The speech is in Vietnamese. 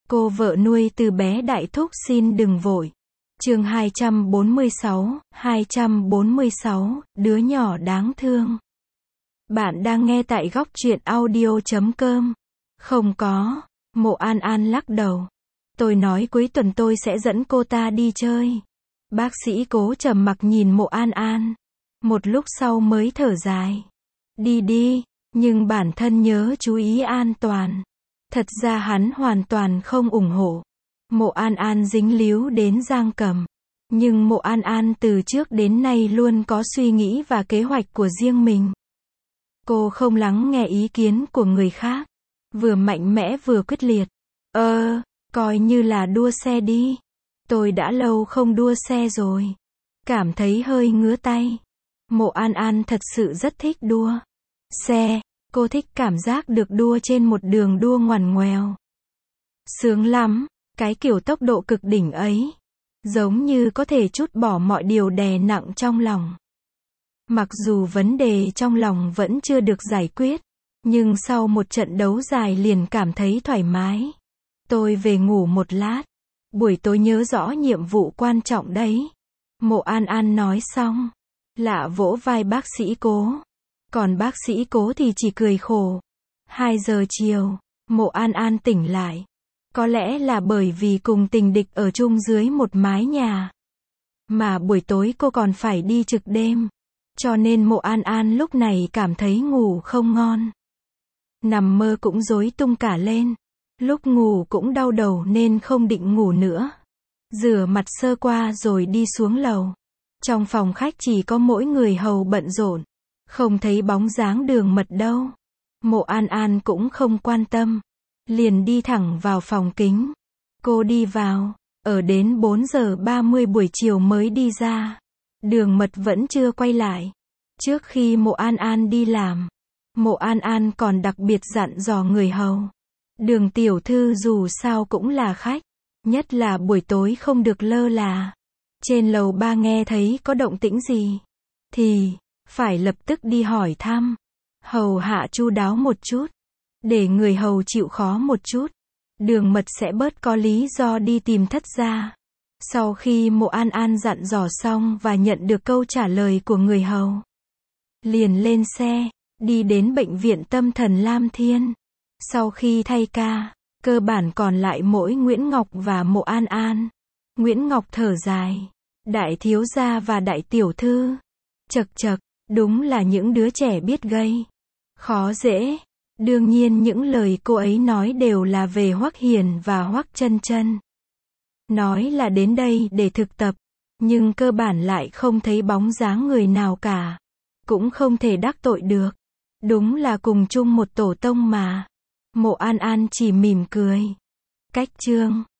Cô vợ nuôi từ bé Đại Thúc xin đừng vội. Chương 246, đứa nhỏ đáng thương. Bạn đang nghe tại góc truyện audio.com. Không có. Mộ An An lắc đầu. Tôi nói cuối tuần tôi sẽ dẫn cô ta đi chơi. Bác sĩ Cố trầm mặc nhìn Mộ An An. Một lúc sau mới thở dài. Đi đi, nhưng bản thân nhớ chú ý an toàn. Thật ra hắn hoàn toàn không ủng hộ. Mộ An An dính líu đến Giang Cầm. Nhưng Mộ An An từ trước đến nay luôn có suy nghĩ và kế hoạch của riêng mình. Cô không lắng nghe ý kiến của người khác. Vừa mạnh mẽ vừa quyết liệt. Coi như là đua xe đi. Tôi đã lâu không đua xe rồi. Cảm thấy hơi ngứa tay. Mộ An An thật sự rất thích đua xe. Cô thích cảm giác được đua trên một đường đua ngoằn ngoèo. Sướng lắm, cái kiểu tốc độ cực đỉnh ấy. Giống như có thể trút bỏ mọi điều đè nặng trong lòng. Mặc dù vấn đề trong lòng vẫn chưa được giải quyết, nhưng sau một trận đấu dài liền cảm thấy thoải mái. Tôi về ngủ một lát. Buổi tối nhớ rõ nhiệm vụ quan trọng đấy. Mộ An An nói xong. Lạ vỗ vai bác sĩ Cố. Còn bác sĩ Cố thì chỉ cười khổ. 2 giờ chiều, Mộ An An tỉnh lại. Có lẽ là bởi vì cùng tình địch ở chung dưới một mái nhà. Mà buổi tối cô còn phải đi trực đêm. Cho nên Mộ An An lúc này cảm thấy ngủ không ngon. Nằm mơ cũng rối tung cả lên. Lúc ngủ cũng đau đầu nên không định ngủ nữa. Rửa mặt sơ qua rồi đi xuống lầu. Trong phòng khách chỉ có mỗi người hầu bận rộn. Không thấy bóng dáng Đường Mật đâu. Mộ An An cũng không quan tâm. Liền đi thẳng vào phòng kính. Cô đi vào. Ở đến 4 giờ 30 buổi chiều mới đi ra. Đường Mật vẫn chưa quay lại. Trước khi Mộ An An đi làm, Mộ An An còn đặc biệt dặn dò người hầu. Đường tiểu thư dù sao cũng là khách. Nhất là buổi tối không được lơ là. Trên lầu 3 nghe thấy có động tĩnh gì thì phải lập tức đi hỏi thăm. Hầu hạ chu đáo một chút. Để người hầu chịu khó một chút. Đường Mật sẽ bớt có lý do đi tìm thất gia. Sau khi Mộ An An dặn dò xong và nhận được câu trả lời của người hầu, liền lên xe, đi đến bệnh viện tâm thần Lam Thiên. Sau khi thay ca, cơ bản còn lại mỗi Nguyễn Ngọc và Mộ An An. Nguyễn Ngọc thở dài. Đại thiếu gia và đại tiểu thư. Chậc chậc, đúng là những đứa trẻ biết gây khó dễ. Đương nhiên những lời cô ấy nói đều là về Hoắc Hiền và Hoắc Chân Chân. Nói là đến đây để thực tập, nhưng cơ bản lại không thấy bóng dáng người nào cả. Cũng không thể đắc tội được. Đúng là cùng chung một tổ tông mà. Mộ An An chỉ mỉm cười. Cách chương